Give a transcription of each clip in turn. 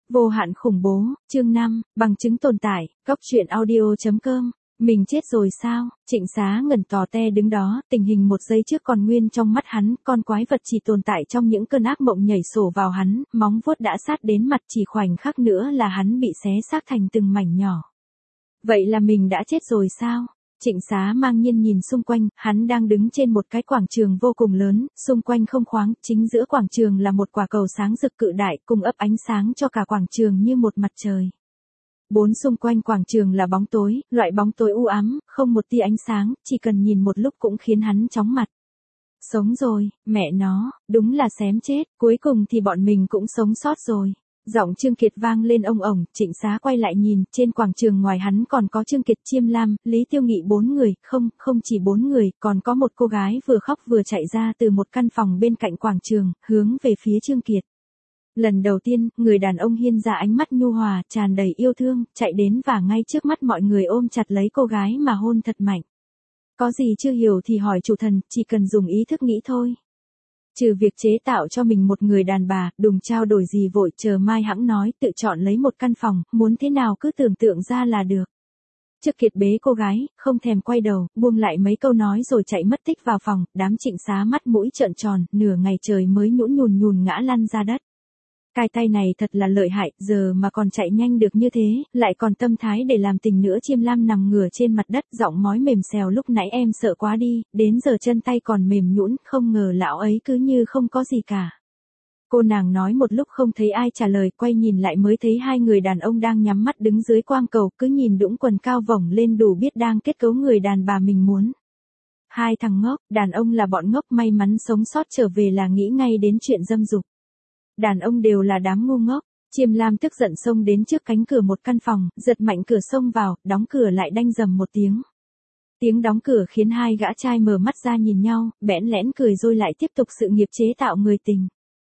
Vô hạn khủng bố, chương 5, bằng chứng tồn tại, góc truyện audio.com. Mình chết rồi sao? Trịnh Xá ngẩn tò te đứng đó, tình hình một giây trước còn nguyên trong mắt hắn, con quái vật chỉ tồn tại trong những cơn ác mộng nhảy sổ vào hắn, móng vuốt đã sát đến mặt, chỉ khoảnh khắc nữa là hắn bị xé xác thành từng mảnh nhỏ. Vậy là mình đã chết rồi sao? Trịnh Xá mang nhiên nhìn xung quanh, hắn đang đứng trên một cái quảng trường vô cùng lớn, xung quanh không khoáng, chính giữa quảng trường là một quả cầu sáng rực cự đại, cung ấp ánh sáng cho cả quảng trường như một mặt trời. Bốn xung quanh quảng trường là bóng tối, loại bóng tối u ám, không một tia ánh sáng, chỉ cần nhìn một lúc cũng khiến hắn chóng mặt. Sống rồi, mẹ nó, đúng là xém chết, cuối cùng thì bọn mình cũng sống sót rồi. Giọng Trương Kiệt vang lên ông ổng, Trịnh Xá quay lại nhìn, trên quảng trường ngoài hắn còn có Trương Kiệt, Chiêm Lam, Lý Tiêu Nghị 4 người, không chỉ 4 người, còn có một cô gái vừa khóc vừa chạy ra từ một căn phòng bên cạnh quảng trường, hướng về phía Trương Kiệt. Lần đầu tiên, người đàn ông hiên ra ánh mắt nhu hòa, tràn đầy yêu thương, chạy đến và ngay trước mắt mọi người ôm chặt lấy cô gái mà hôn thật mạnh. Có gì chưa hiểu thì hỏi chủ thần, chỉ cần dùng ý thức nghĩ thôi. Trừ việc chế tạo cho mình một người đàn bà, đùng trao đổi gì vội, chờ mai hẵng nói, tự chọn lấy một căn phòng, muốn thế nào cứ tưởng tượng ra là được. Trước Kiệt bế cô gái, không thèm quay đầu, buông lại mấy câu nói rồi chạy mất tích vào phòng, đám Trịnh Xá mắt mũi trợn tròn, nửa ngày trời mới nhũn nhùn ngã lăn ra đất. Cái tay này thật là lợi hại, giờ mà còn chạy nhanh được như thế, lại còn tâm thái để làm tình nữa. Chiêm Lam nằm ngửa trên mặt đất, giọng mói mềm xèo, lúc nãy em sợ quá đi, đến giờ chân tay còn mềm nhũn, không ngờ lão ấy cứ như không có gì cả. Cô nàng nói một lúc không thấy ai trả lời, quay nhìn lại mới thấy hai người đàn ông đang nhắm mắt đứng dưới quang cầu, cứ nhìn đũng quần cao vổng lên đủ biết đang kết cấu người đàn bà mình muốn. Hai thằng ngốc, đàn ông là bọn ngốc, may mắn sống sót trở về là nghĩ ngay đến chuyện dâm dục. Đàn ông đều là đám ngu ngốc. Chiêm Lam tức giận xông đến trước cánh cửa một căn phòng, giật mạnh cửa xông vào, đóng cửa lại đanh dầm một tiếng. Tiếng đóng cửa khiến hai gã trai mở mắt ra nhìn nhau, bẽn lẽn cười rồi lại tiếp tục sự nghiệp chế tạo người tình.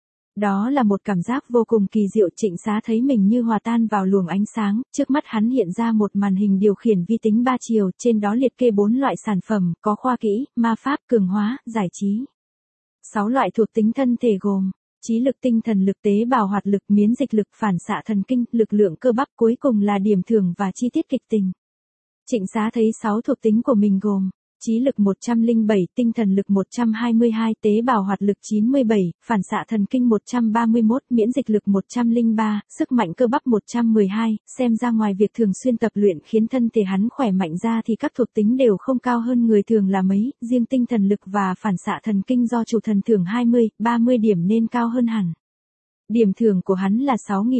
Đó là một cảm giác vô cùng kỳ diệu. Trịnh Xá thấy mình như hòa tan vào luồng ánh sáng, trước mắt hắn hiện ra một màn hình điều khiển vi tính 3 chiều, trên đó liệt kê 4 loại sản phẩm, có khoa kỹ, ma pháp, cường hóa, giải trí. 6 loại thuộc tính thân thể gồm trí lực, tinh thần lực, tế bào hoạt lực, miễn dịch lực, phản xạ thần kinh, lực lượng cơ bắp, cuối cùng là điểm thưởng và chi tiết kịch tình. Trịnh Xá thấy 6 thuộc tính của mình gồm trí lực 107, tinh thần lực 122, tế bào hoạt lực 97, phản xạ thần kinh 131, miễn dịch lực 103, sức mạnh cơ bắp 112, xem ra ngoài việc thường xuyên tập luyện khiến thân thể hắn khỏe mạnh ra thì các thuộc tính đều không cao hơn người thường là mấy, riêng tinh thần lực và phản xạ thần kinh do chủ thần thưởng 20, 30 điểm nên cao hơn hẳn. Điểm thưởng của hắn là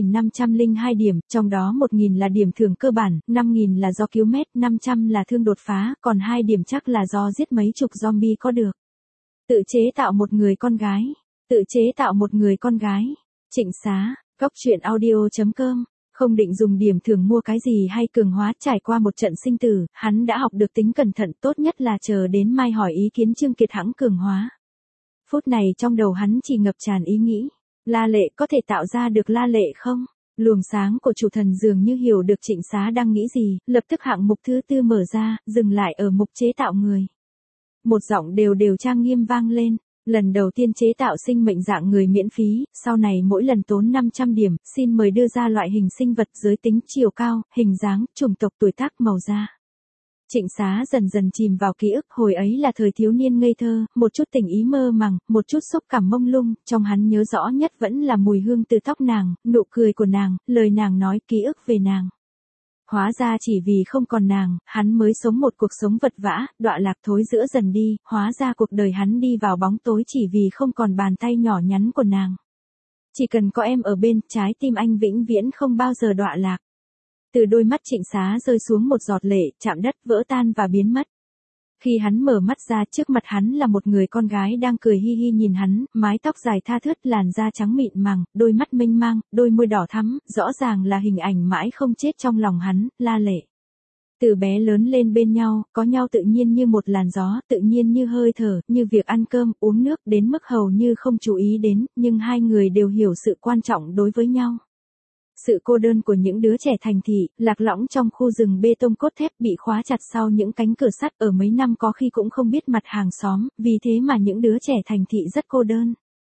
6.502 điểm, trong đó 1.000 là điểm thưởng cơ bản, 5.000 là do cứu mét, 500 là thương đột phá, còn 2 điểm chắc là do giết mấy chục zombie có được. Tự chế tạo một người con gái. Tự chế tạo một người con gái. Trịnh Xá, góc truyện audio.com. Không định dùng điểm thưởng mua cái gì hay cường hóa, trải qua một trận sinh tử, hắn đã học được tính cẩn thận, tốt nhất là chờ đến mai hỏi ý kiến Trương Kiệt hãng cường hóa. Phút này trong đầu hắn chỉ ngập tràn ý nghĩ. La Lệ có thể tạo ra được La Lệ không? Luồng sáng của chủ thần dường như hiểu được Trịnh Xá đang nghĩ gì, lập tức hạng mục thứ 4 mở ra, dừng lại ở mục chế tạo người. Một giọng đều trang nghiêm vang lên. Lần đầu tiên chế tạo sinh mệnh dạng người miễn phí, sau này mỗi lần tốn 500 điểm, xin mời đưa ra loại hình sinh vật, giới tính, chiều cao, hình dáng, chủng tộc, tuổi tác, màu da. Trịnh Xá dần dần chìm vào ký ức, hồi ấy là thời thiếu niên ngây thơ, một chút tình ý mơ màng, một chút xúc cảm mông lung, trong hắn nhớ rõ nhất vẫn là mùi hương từ tóc nàng, nụ cười của nàng, lời nàng nói, ký ức về nàng. Hóa ra chỉ vì không còn nàng, hắn mới sống một cuộc sống vật vã, đọa lạc thối rữa dần đi, hóa ra cuộc đời hắn đi vào bóng tối chỉ vì không còn bàn tay nhỏ nhắn của nàng. Chỉ cần có em ở bên, trái tim anh vĩnh viễn không bao giờ đọa lạc. Từ đôi mắt Trịnh Xá rơi xuống một giọt lệ, chạm đất, vỡ tan và biến mất. Khi hắn mở mắt ra, trước mặt hắn là một người con gái đang cười hi hi nhìn hắn, mái tóc dài tha thướt, làn da trắng mịn màng, đôi mắt mênh mang, đôi môi đỏ thắm, rõ ràng là hình ảnh mãi không chết trong lòng hắn, La Lệ. Từ bé lớn lên bên nhau, có nhau tự nhiên như một làn gió, tự nhiên như hơi thở, như việc ăn cơm, uống nước, đến mức hầu như không chú ý đến, nhưng hai người đều hiểu sự quan trọng đối với nhau. Sự cô đơn của những đứa trẻ thành thị, lạc lõng trong khu rừng bê tông cốt thép, bị khóa chặt sau những cánh cửa sắt, ở mấy năm có khi cũng không biết mặt hàng xóm, vì thế mà những đứa trẻ thành thị rất cô đơn.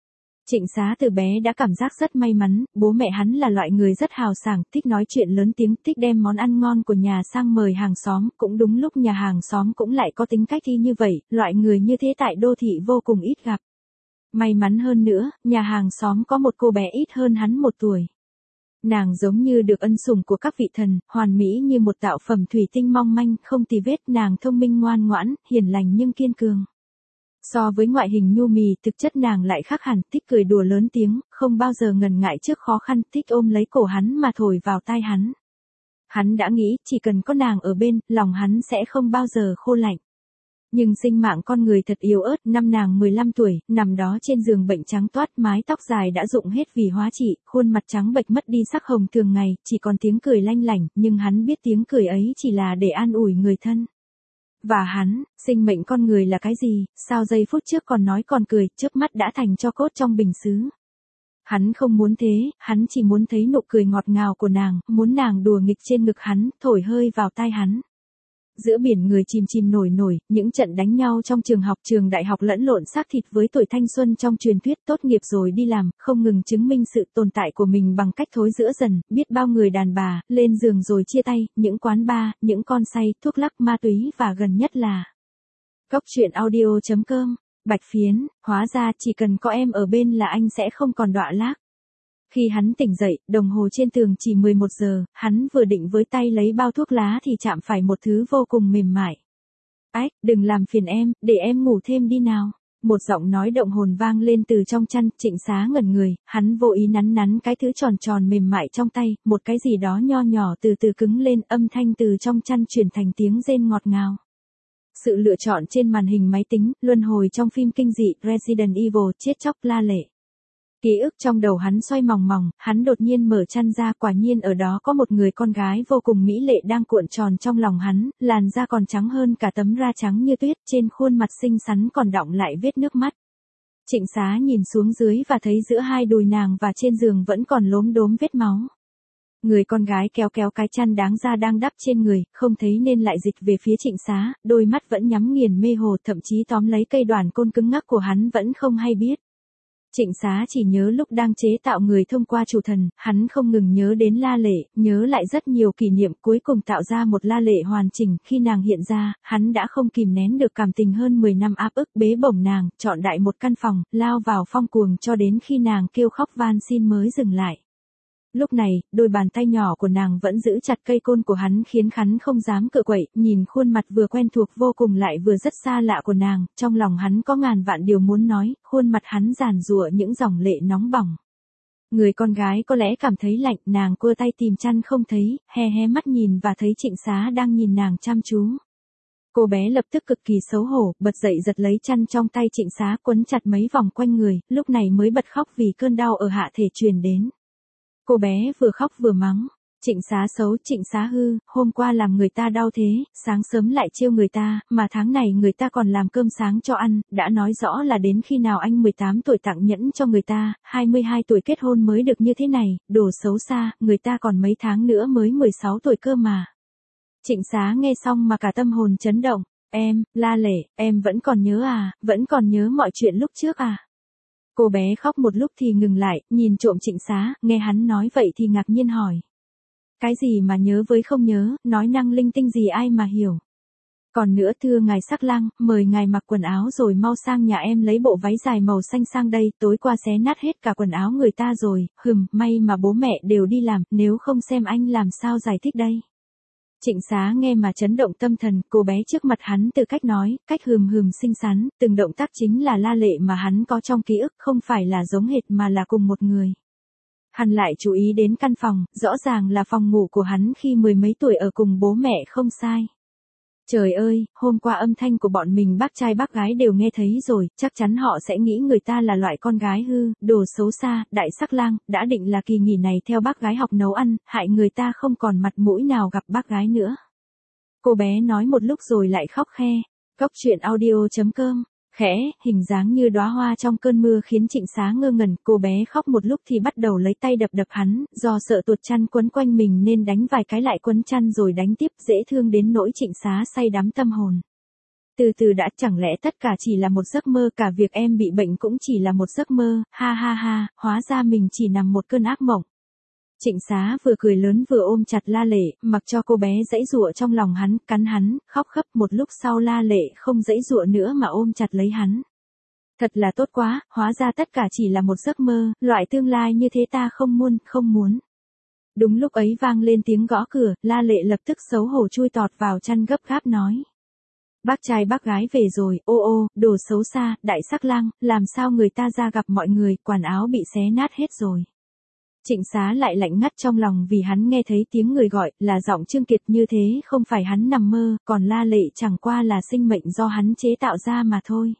Trịnh Xá từ bé đã cảm giác rất may mắn, bố mẹ hắn là loại người rất hào sảng, thích nói chuyện lớn tiếng, thích đem món ăn ngon của nhà sang mời hàng xóm, cũng đúng lúc nhà hàng xóm cũng lại có tính cách y như vậy, loại người như thế tại đô thị vô cùng ít gặp. May mắn hơn nữa, nhà hàng xóm có một cô bé ít hơn hắn 1 tuổi. Nàng giống như được ân sủng của các vị thần, hoàn mỹ như một tạo phẩm thủy tinh mong manh, không tì vết, nàng thông minh ngoan ngoãn, hiền lành nhưng kiên cường. So với ngoại hình nhu mì, thực chất nàng lại khác hẳn, thích cười đùa lớn tiếng, không bao giờ ngần ngại trước khó khăn, thích ôm lấy cổ hắn mà thổi vào tai hắn. Hắn đã nghĩ, chỉ cần có nàng ở bên, lòng hắn sẽ không bao giờ khô lạnh. Nhưng sinh mạng con người thật yếu ớt, năm nàng 15 tuổi, nằm đó trên giường bệnh trắng toát, mái tóc dài đã rụng hết vì hóa trị, khuôn mặt trắng bệch mất đi sắc hồng thường ngày, chỉ còn tiếng cười lanh lảnh, nhưng hắn biết tiếng cười ấy chỉ là để an ủi người thân. Và hắn, sinh mệnh con người là cái gì, sao giây phút trước còn nói còn cười, chớp mắt đã thành tro cốt trong bình sứ. Hắn không muốn thế, hắn chỉ muốn thấy nụ cười ngọt ngào của nàng, muốn nàng đùa nghịch trên ngực hắn, thổi hơi vào tai hắn. Giữa biển người chìm chìm nổi nổi, những trận đánh nhau trong trường học trường đại học lẫn lộn xác thịt với tuổi thanh xuân trong truyền thuyết, tốt nghiệp rồi đi làm, không ngừng chứng minh sự tồn tại của mình bằng cách thối rữa dần, biết bao người đàn bà, lên giường rồi chia tay, những quán bar, những con say, thuốc lắc, ma túy và gần nhất là Cóc truyện audio.com, Bạch Phiến, hóa ra chỉ cần có em ở bên là anh sẽ không còn đọa lác. Khi hắn tỉnh dậy, đồng hồ trên tường chỉ 11 giờ, hắn vừa định với tay lấy bao thuốc lá thì chạm phải một thứ vô cùng mềm mại. Ách, đừng làm phiền em, để em ngủ thêm đi nào. Một giọng nói động hồn vang lên từ trong chăn, Trịnh Xá ngẩn người, hắn vô ý nắn nắn cái thứ tròn tròn mềm mại trong tay, một cái gì đó nho nhỏ từ từ cứng lên, âm thanh từ trong chăn chuyển thành tiếng rên ngọt ngào. Sự lựa chọn trên màn hình máy tính, luân hồi trong phim kinh dị Resident Evil, chết chóc la lệ. Ký ức trong đầu hắn xoay mòng mòng, hắn đột nhiên mở chăn ra, quả nhiên ở đó có một người con gái vô cùng mỹ lệ đang cuộn tròn trong lòng hắn, làn da còn trắng hơn cả tấm da trắng như tuyết, trên khuôn mặt xinh xắn còn đọng lại vết nước mắt. Trịnh Xá nhìn xuống dưới và thấy giữa hai đùi nàng và trên giường vẫn còn lốm đốm vết máu. Người con gái kéo kéo cái chăn đáng ra đang đắp trên người, không thấy nên lại dịch về phía Trịnh Xá, đôi mắt vẫn nhắm nghiền mê hồ, thậm chí tóm lấy cây đoàn côn cứng ngắc của hắn vẫn không hay biết. Trịnh Xá chỉ nhớ lúc đang chế tạo người thông qua chủ thần, hắn không ngừng nhớ đến La Lệ, nhớ lại rất nhiều kỷ niệm, cuối cùng tạo ra một La Lệ hoàn chỉnh. Khi nàng hiện ra, hắn đã không kìm nén được cảm tình hơn 10 năm áp ức, bế bổng nàng, trọn đại một căn phòng, lao vào phong cuồng cho đến khi nàng kêu khóc van xin mới dừng lại. Lúc này, đôi bàn tay nhỏ của nàng vẫn giữ chặt cây côn của hắn khiến hắn không dám cựa quậy, nhìn khuôn mặt vừa quen thuộc vô cùng lại vừa rất xa lạ của nàng, trong lòng hắn có ngàn vạn điều muốn nói, khuôn mặt hắn giàn giụa những dòng lệ nóng bỏng. Người con gái có lẽ cảm thấy lạnh, nàng cua tay tìm chăn không thấy, hé mắt nhìn và thấy Trịnh Xá đang nhìn nàng chăm chú. Cô bé lập tức cực kỳ xấu hổ, bật dậy giật lấy chăn trong tay Trịnh Xá quấn chặt mấy vòng quanh người, lúc này mới bật khóc vì cơn đau ở hạ thể truyền đến. Cô bé vừa khóc vừa mắng, Trịnh Xá xấu, Trịnh Xá hư, hôm qua làm người ta đau thế, sáng sớm lại trêu người ta, mà tháng này người ta còn làm cơm sáng cho ăn, đã nói rõ là đến khi nào anh 18 tuổi tặng nhẫn cho người ta, 22 tuổi kết hôn mới được như thế này, đồ xấu xa, người ta còn mấy tháng nữa mới 16 tuổi cơ mà. Trịnh Xá nghe xong mà cả tâm hồn chấn động, em, La Lệ, em vẫn còn nhớ à, vẫn còn nhớ mọi chuyện lúc trước à. Cô bé khóc một lúc thì ngừng lại, nhìn trộm Trịnh Xá, nghe hắn nói vậy thì ngạc nhiên hỏi. Cái gì mà nhớ với không nhớ, nói năng linh tinh gì ai mà hiểu. Còn nữa thưa ngài Sắc Lang, mời ngài mặc quần áo rồi mau sang nhà em lấy bộ váy dài màu xanh sang đây, tối qua xé nát hết cả quần áo người ta rồi, may mà bố mẹ đều đi làm, nếu không xem anh làm sao giải thích đây. Trịnh Xá nghe mà chấn động tâm thần, cô bé trước mặt hắn từ cách nói, cách xinh xắn, từng động tác chính là La Lệ mà hắn có trong ký ức, không phải là giống hệt mà là cùng một người. Hắn lại chú ý đến căn phòng, rõ ràng là phòng ngủ của hắn khi 10 mấy tuổi ở cùng bố mẹ không sai. Trời ơi, hôm qua âm thanh của bọn mình bác trai bác gái đều nghe thấy rồi, chắc chắn họ sẽ nghĩ người ta là loại con gái hư, đồ xấu xa, Đại Sắc Lang, đã định là kỳ nghỉ này theo bác gái học nấu ăn, hại người ta không còn mặt mũi nào gặp bác gái nữa. Cô bé nói một lúc rồi lại khóc khe. Cóc truyện audio.com, khẽ, hình dáng như đóa hoa trong cơn mưa khiến Trịnh Xá ngơ ngẩn, cô bé khóc một lúc thì bắt đầu lấy tay đập hắn, do sợ tuột chăn quấn quanh mình nên đánh vài cái lại quấn chăn rồi đánh tiếp, dễ thương đến nỗi Trịnh Xá say đắm tâm hồn. từ từ đã, chẳng lẽ tất cả chỉ là một giấc mơ, cả việc em bị bệnh cũng chỉ là một giấc mơ, ha ha ha, hóa ra mình chỉ nằm một cơn ác mộng. Trịnh Xá vừa cười lớn vừa ôm chặt La Lệ, mặc cho cô bé giãy giụa trong lòng hắn, cắn hắn, khóc khấp. Một lúc sau La Lệ không giãy giụa nữa mà ôm chặt lấy hắn. Thật là tốt quá, hóa ra tất cả chỉ là một giấc mơ, loại tương lai như thế ta không muốn. Đúng lúc ấy vang lên tiếng gõ cửa, La Lệ lập tức xấu hổ chui tọt vào chăn gấp gáp nói. Bác trai bác gái về rồi, ô ô, đồ xấu xa, đại sắc lang, làm sao người ta ra gặp mọi người, quần áo bị xé nát hết rồi. Trịnh Xá lại lạnh ngắt trong lòng vì hắn nghe thấy tiếng người gọi, là giọng Trương Kiệt, như thế không phải hắn nằm mơ, còn La Lệ chẳng qua là sinh mệnh do hắn chế tạo ra mà thôi.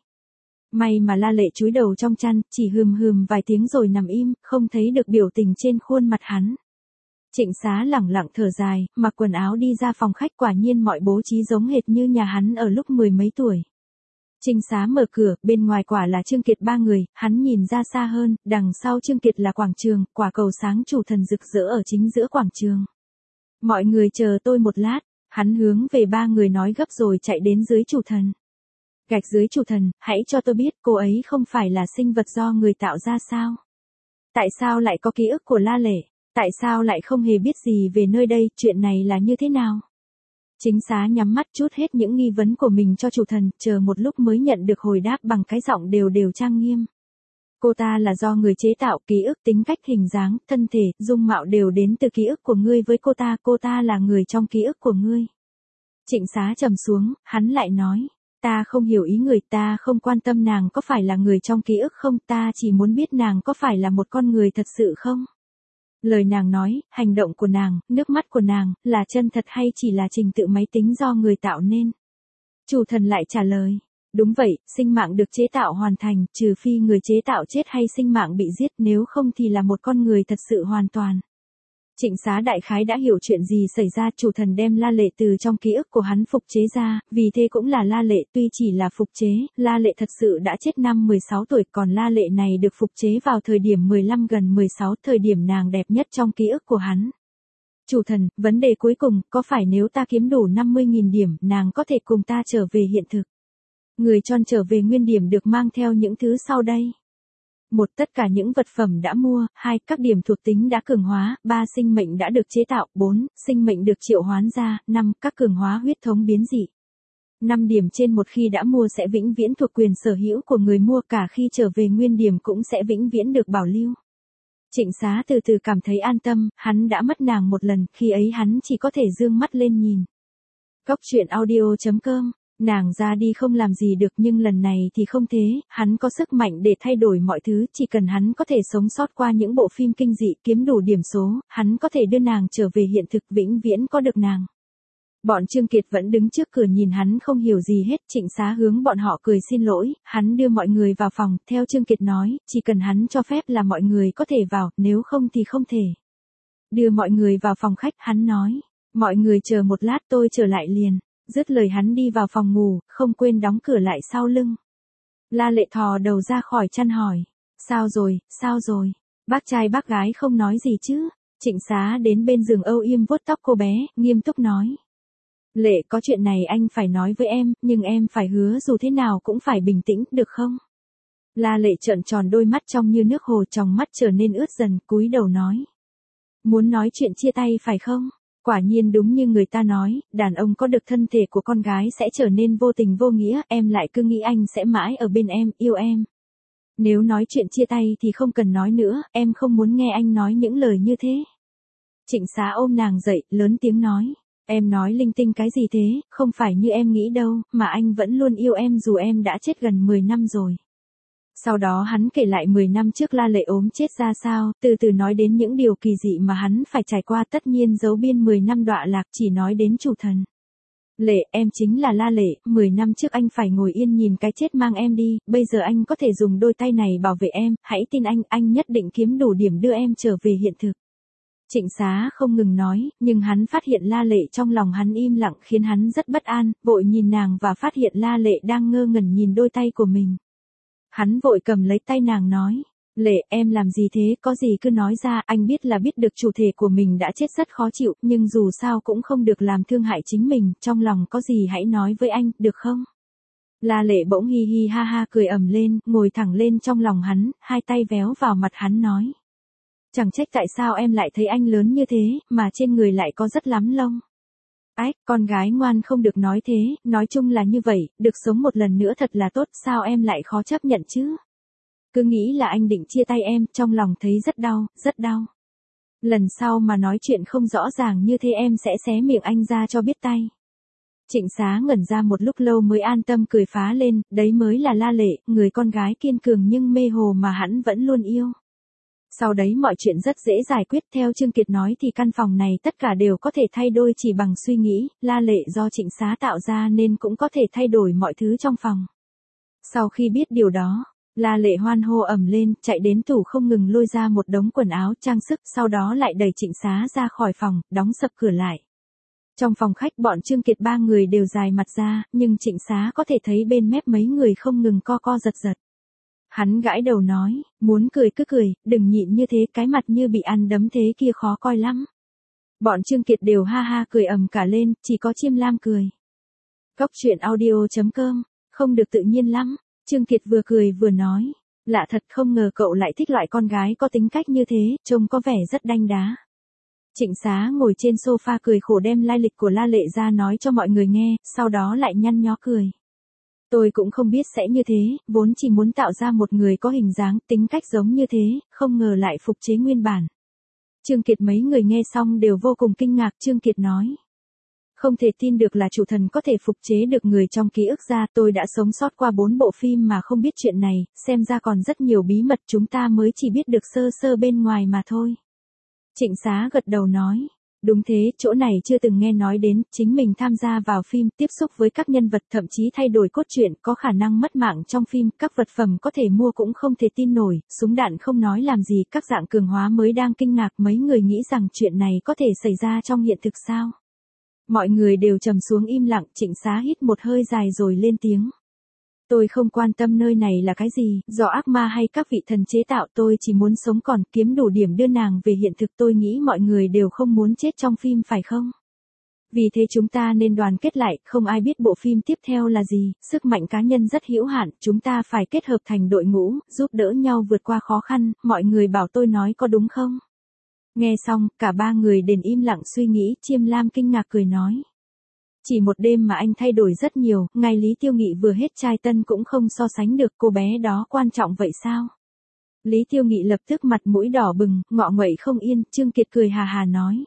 May mà La Lệ chúi đầu trong chăn, chỉ hừm vài tiếng rồi nằm im, không thấy được biểu tình trên khuôn mặt hắn. Trịnh Xá lẳng lặng thở dài, mặc quần áo đi ra phòng khách, quả nhiên mọi bố trí giống hệt như nhà hắn ở lúc 10 mấy tuổi. Trịnh Xá mở cửa, bên ngoài quả là Trương Kiệt ba người, hắn nhìn ra xa hơn, đằng sau Trương Kiệt là quảng trường, quả cầu sáng chủ thần rực rỡ ở chính giữa quảng trường. Mọi người chờ tôi một lát, hắn hướng về ba người nói gấp rồi chạy đến dưới chủ thần. Gạch dưới chủ thần, hãy cho tôi biết cô ấy không phải là sinh vật do người tạo ra sao? Tại sao lại có ký ức của La Lệ? Tại sao lại không hề biết gì về nơi đây, chuyện này là như thế nào? Chính Xá nhắm mắt trút hết những nghi vấn của mình cho chủ thần, chờ một lúc mới nhận được hồi đáp bằng cái giọng đều trang nghiêm. Cô ta là do người chế tạo, ký ức, tính cách, hình dáng, thân thể, dung mạo đều đến từ ký ức của ngươi với cô ta là người trong ký ức của ngươi. Trịnh Xá trầm xuống, hắn lại nói, ta không hiểu ý người, ta không quan tâm nàng có phải là người trong ký ức không, ta chỉ muốn biết nàng có phải là một con người thật sự không? Lời nàng nói, hành động của nàng, nước mắt của nàng, là chân thật hay chỉ là trình tự máy tính do người tạo nên? Chủ thần lại trả lời, đúng vậy, sinh mạng được chế tạo hoàn thành, trừ phi người chế tạo chết hay sinh mạng bị giết, nếu không thì là một con người thật sự hoàn toàn. Trịnh Xá đại khái đã hiểu chuyện gì xảy ra, chủ thần đem La Lệ từ trong ký ức của hắn phục chế ra, vì thế cũng là La Lệ, tuy chỉ là phục chế, La Lệ thật sự đã chết năm 16 tuổi, còn La Lệ này được phục chế vào thời điểm 15 gần 16, thời điểm nàng đẹp nhất trong ký ức của hắn. Chủ thần, vấn đề cuối cùng, có phải nếu ta kiếm đủ 50.000 điểm, nàng có thể cùng ta trở về hiện thực? Người tròn trở về nguyên điểm được mang theo những thứ sau đây. 1. Tất cả những vật phẩm đã mua. 2. Các điểm thuộc tính đã cường hóa. 3. Sinh mệnh đã được chế tạo. 4. Sinh mệnh được triệu hoán ra. 5. Các cường hóa huyết thống biến dị. 5 điểm trên một khi đã mua sẽ vĩnh viễn thuộc quyền sở hữu của người mua, cả khi trở về nguyên điểm cũng sẽ vĩnh viễn được bảo lưu. Trịnh Xá từ từ cảm thấy an tâm, hắn đã mất nàng một lần, khi ấy hắn chỉ có thể dương mắt lên nhìn. Cóc truyện audio.com. Nàng ra đi không làm gì được, nhưng lần này thì không thế, hắn có sức mạnh để thay đổi mọi thứ, chỉ cần hắn có thể sống sót qua những bộ phim kinh dị, kiếm đủ điểm số, hắn có thể đưa nàng trở về hiện thực, vĩnh viễn có được nàng. Bọn Trương Kiệt vẫn đứng trước cửa nhìn hắn không hiểu gì hết. Trịnh Xá hướng bọn họ cười xin lỗi, hắn đưa mọi người vào phòng, theo Trương Kiệt nói, chỉ cần hắn cho phép là mọi người có thể vào, nếu không thì không thể. Đưa mọi người vào phòng khách, hắn nói, mọi người chờ một lát tôi trở lại liền. Dứt lời hắn đi vào phòng ngủ, không quên đóng cửa lại sau lưng. La Lệ thò đầu ra khỏi chăn hỏi, sao rồi, bác trai bác gái không nói gì chứ? Trịnh Xá đến bên giường âu yếm vuốt tóc cô bé, nghiêm túc nói. Lệ, có chuyện này anh phải nói với em, nhưng em phải hứa dù thế nào cũng phải bình tĩnh, được không? La Lệ trợn tròn đôi mắt trong như nước hồ, tròng mắt trở nên ướt dần, cúi đầu nói. Muốn nói chuyện chia tay phải không? Quả nhiên đúng như người ta nói, đàn ông có được thân thể của con gái sẽ trở nên vô tình vô nghĩa, em lại cứ nghĩ anh sẽ mãi ở bên em, yêu em. Nếu nói chuyện chia tay thì không cần nói nữa, em không muốn nghe anh nói những lời như thế. Trịnh Xá ôm nàng dậy, lớn tiếng nói. Em nói linh tinh cái gì thế, không phải như em nghĩ đâu, mà anh vẫn luôn yêu em dù em đã chết gần 10 năm rồi. Sau đó hắn kể lại 10 năm trước La Lệ ốm chết ra sao, từ từ nói đến những điều kỳ dị mà hắn phải trải qua, tất nhiên giấu biên 10 năm đọa lạc, chỉ nói đến chủ thần. Lệ, em chính là La Lệ, 10 năm trước anh phải ngồi yên nhìn cái chết mang em đi, bây giờ anh có thể dùng đôi tay này bảo vệ em, hãy tin anh nhất định kiếm đủ điểm đưa em trở về hiện thực. Trịnh Xá không ngừng nói, nhưng hắn phát hiện La Lệ trong lòng hắn im lặng khiến hắn rất bất an, vội nhìn nàng và phát hiện La Lệ đang ngơ ngẩn nhìn đôi tay của mình. Hắn vội cầm lấy tay nàng nói, Lệ, em làm gì thế, có gì cứ nói ra, anh biết là biết được chủ thể của mình đã chết rất khó chịu, nhưng dù sao cũng không được làm thương hại chính mình, trong lòng có gì hãy nói với anh, được không? La Lệ bỗng hi hi ha ha cười ầm lên, ngồi thẳng lên trong lòng hắn, hai tay véo vào mặt hắn nói. Chẳng trách tại sao em lại thấy anh lớn như thế, mà trên người lại có rất lắm lông. Ách, con gái ngoan không được nói thế, nói chung là như vậy, được sống một lần nữa thật là tốt, sao em lại khó chấp nhận chứ? Cứ nghĩ là anh định chia tay em, trong lòng thấy rất đau, rất đau. Lần sau mà nói chuyện không rõ ràng như thế em sẽ xé miệng anh ra cho biết tay. Trịnh Xá ngẩn ra một lúc lâu mới an tâm cười phá lên, đấy mới là La Lệ, người con gái kiên cường nhưng mê hồ mà hắn vẫn luôn yêu. Sau đấy mọi chuyện rất dễ giải quyết, theo Trương Kiệt nói thì căn phòng này tất cả đều có thể thay đổi chỉ bằng suy nghĩ, La Lệ do Trịnh Xá tạo ra nên cũng có thể thay đổi mọi thứ trong phòng. Sau khi biết điều đó, La Lệ hoan hô ầm lên, chạy đến tủ không ngừng lôi ra một đống quần áo trang sức, sau đó lại đẩy Trịnh Xá ra khỏi phòng, đóng sập cửa lại. Trong phòng khách bọn Trương Kiệt ba người đều dài mặt ra, nhưng Trịnh Xá có thể thấy bên mép mấy người không ngừng co co giật giật. Hắn gãi đầu nói, muốn cười cứ cười, đừng nhịn như thế, cái mặt như bị ăn đấm thế kia khó coi lắm. Bọn Trương Kiệt đều ha ha cười ầm cả lên, chỉ có Chiêm Lam cười. Cóc truyện audio.com, không được tự nhiên lắm, Trương Kiệt vừa cười vừa nói, lạ thật không ngờ cậu lại thích loại con gái có tính cách như thế, trông có vẻ rất đanh đá. Trịnh Xá ngồi trên sofa cười khổ đem lai lịch của La Lệ ra nói cho mọi người nghe, sau đó lại nhăn nhó cười. Tôi cũng không biết sẽ như thế, vốn chỉ muốn tạo ra một người có hình dáng, tính cách giống như thế, không ngờ lại phục chế nguyên bản. Trương Kiệt mấy người nghe xong đều vô cùng kinh ngạc, Trương Kiệt nói. Không thể tin được là chủ thần có thể phục chế được người trong ký ức ra, tôi đã sống sót qua 4 bộ phim mà không biết chuyện này, xem ra còn rất nhiều bí mật chúng ta mới chỉ biết được sơ sơ bên ngoài mà thôi. Trịnh Xá gật đầu nói. Đúng thế, chỗ này chưa từng nghe nói đến, chính mình tham gia vào phim, tiếp xúc với các nhân vật thậm chí thay đổi cốt truyện, có khả năng mất mạng trong phim, các vật phẩm có thể mua cũng không thể tin nổi, súng đạn không nói làm gì, các dạng cường hóa mới đang kinh ngạc, mấy người nghĩ rằng chuyện này có thể xảy ra trong hiện thực sao. Mọi người đều trầm xuống im lặng, Trịnh Xá hít một hơi dài rồi lên tiếng. Tôi không quan tâm nơi này là cái gì, do ác ma hay các vị thần chế tạo, tôi chỉ muốn sống còn kiếm đủ điểm đưa nàng về hiện thực, tôi nghĩ mọi người đều không muốn chết trong phim phải không? Vì thế chúng ta nên đoàn kết lại, không ai biết bộ phim tiếp theo là gì, sức mạnh cá nhân rất hữu hạn, chúng ta phải kết hợp thành đội ngũ, giúp đỡ nhau vượt qua khó khăn, mọi người bảo tôi nói có đúng không? Nghe xong, cả ba người đền im lặng suy nghĩ, Chiêm Lam kinh ngạc cười nói. Chỉ một đêm mà anh thay đổi rất nhiều, ngày Lý Tiêu Nghị vừa hết trai tân cũng không so sánh được, cô bé đó quan trọng vậy sao? Lý Tiêu Nghị lập tức mặt mũi đỏ bừng, ngọ nguậy không yên, Trương Kiệt cười hà hà nói.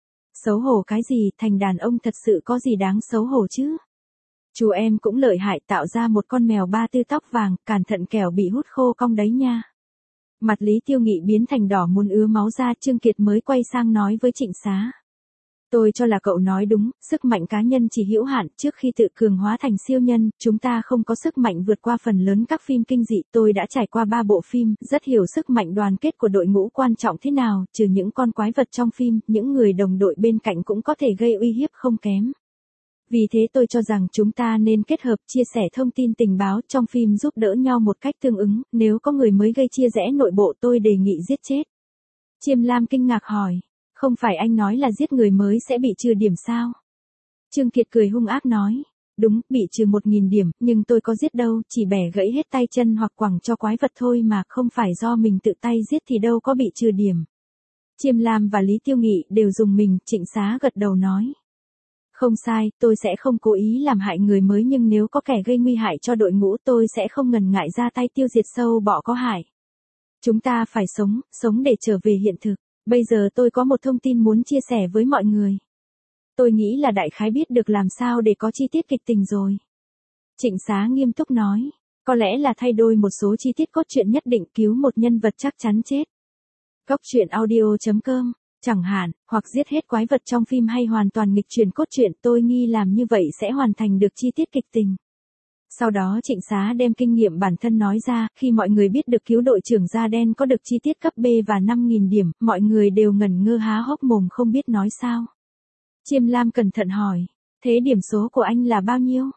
Xấu hổ cái gì, thành đàn ông thật sự có gì đáng xấu hổ chứ? Chú em cũng lợi hại tạo ra một con mèo ba tư tóc vàng, cẩn thận kẻo bị hút khô cong đấy nha. Mặt Lý Tiêu Nghị biến thành đỏ muốn ứa máu ra, Trương Kiệt mới quay sang nói với Trịnh Xá. Tôi cho là cậu nói đúng, sức mạnh cá nhân chỉ hữu hạn, trước khi tự cường hóa thành siêu nhân, chúng ta không có sức mạnh vượt qua phần lớn các phim kinh dị, tôi đã trải qua 3 bộ phim, rất hiểu sức mạnh đoàn kết của đội ngũ quan trọng thế nào, trừ những con quái vật trong phim, những người đồng đội bên cạnh cũng có thể gây uy hiếp không kém. Vì thế tôi cho rằng chúng ta nên kết hợp chia sẻ thông tin tình báo trong phim giúp đỡ nhau một cách tương ứng, nếu có người mới gây chia rẽ nội bộ tôi đề nghị giết chết. Chiêm Lam kinh ngạc hỏi. Không phải anh nói là giết người mới sẽ bị trừ điểm sao? Trương Kiệt cười hung ác nói. Đúng, bị trừ 1000 điểm, nhưng tôi có giết đâu, chỉ bẻ gãy hết tay chân hoặc quẳng cho quái vật thôi mà, không phải do mình tự tay giết thì đâu có bị trừ điểm. Chiêm Lam và Lý Tiêu Nghị đều dùng mình, Trịnh Xá gật đầu nói. Không sai, tôi sẽ không cố ý làm hại người mới, nhưng nếu có kẻ gây nguy hại cho đội ngũ tôi sẽ không ngần ngại ra tay tiêu diệt sâu bọ có hại. Chúng ta phải sống để trở về hiện thực. Bây giờ tôi có một thông tin muốn chia sẻ với mọi người. Tôi nghĩ là đại khái biết được làm sao để có chi tiết kịch tình rồi. Trịnh Xá nghiêm túc nói, có lẽ là thay đổi một số chi tiết cốt truyện nhất định, cứu một nhân vật chắc chắn chết. Cóc truyện audio.com, chẳng hạn, hoặc giết hết quái vật trong phim hay hoàn toàn nghịch chuyển cốt truyện, tôi nghi làm như vậy sẽ hoàn thành được chi tiết kịch tình. Sau đó Trịnh Xá đem kinh nghiệm bản thân nói ra, khi mọi người biết được cứu đội trưởng da đen có được chi tiết cấp B và 5000 điểm, mọi người đều ngẩn ngơ há hốc mồm không biết nói sao. Chiêm Lam cẩn thận hỏi, thế điểm số của anh là bao nhiêu?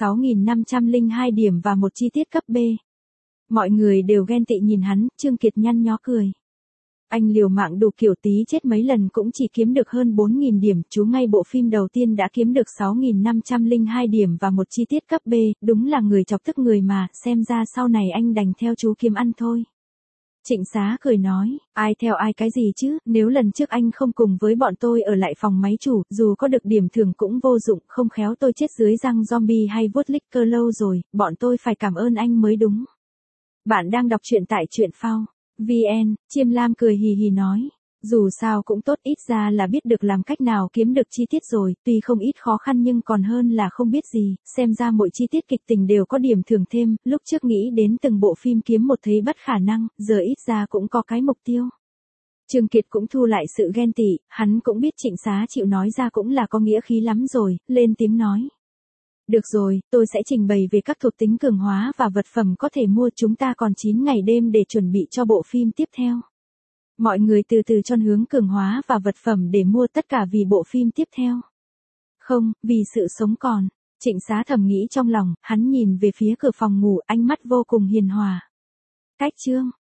6502 điểm và một chi tiết cấp B. Mọi người đều ghen tị nhìn hắn, Trương Kiệt nhăn nhó cười. Anh liều mạng đủ kiểu tí chết mấy lần cũng chỉ kiếm được hơn 4.000 điểm, chú ngay bộ phim đầu tiên đã kiếm được 6.502 điểm và một chi tiết cấp B, đúng là người chọc tức người mà, xem ra sau này anh đành theo chú kiếm ăn thôi. Trịnh Xá cười nói, ai theo ai cái gì chứ, nếu lần trước anh không cùng với bọn tôi ở lại phòng máy chủ, dù có được điểm thưởng cũng vô dụng, không khéo tôi chết dưới răng zombie hay vuốt licker lâu rồi, bọn tôi phải cảm ơn anh mới đúng. Bạn đang đọc truyện tại truyện phao VN, Chiêm Lam cười hì hì nói. Dù sao cũng tốt, ít ra là biết được làm cách nào kiếm được chi tiết rồi, tuy không ít khó khăn nhưng còn hơn là không biết gì, xem ra mỗi chi tiết kịch tình đều có điểm thưởng thêm, lúc trước nghĩ đến từng bộ phim kiếm một thấy bất khả năng, giờ ít ra cũng có cái mục tiêu. Trương Kiệt cũng thu lại sự ghen tị, hắn cũng biết Trịnh Xá chịu nói ra cũng là có nghĩa khí lắm rồi, lên tiếng nói. Được rồi, tôi sẽ trình bày về các thuộc tính cường hóa và vật phẩm có thể mua, chúng ta còn 9 ngày đêm để chuẩn bị cho bộ phim tiếp theo. Mọi người từ từ chọn hướng cường hóa và vật phẩm để mua, tất cả vì bộ phim tiếp theo. Không, vì sự sống còn. Trịnh Xá thầm nghĩ trong lòng, hắn nhìn về phía cửa phòng ngủ, ánh mắt vô cùng hiền hòa. Cách chương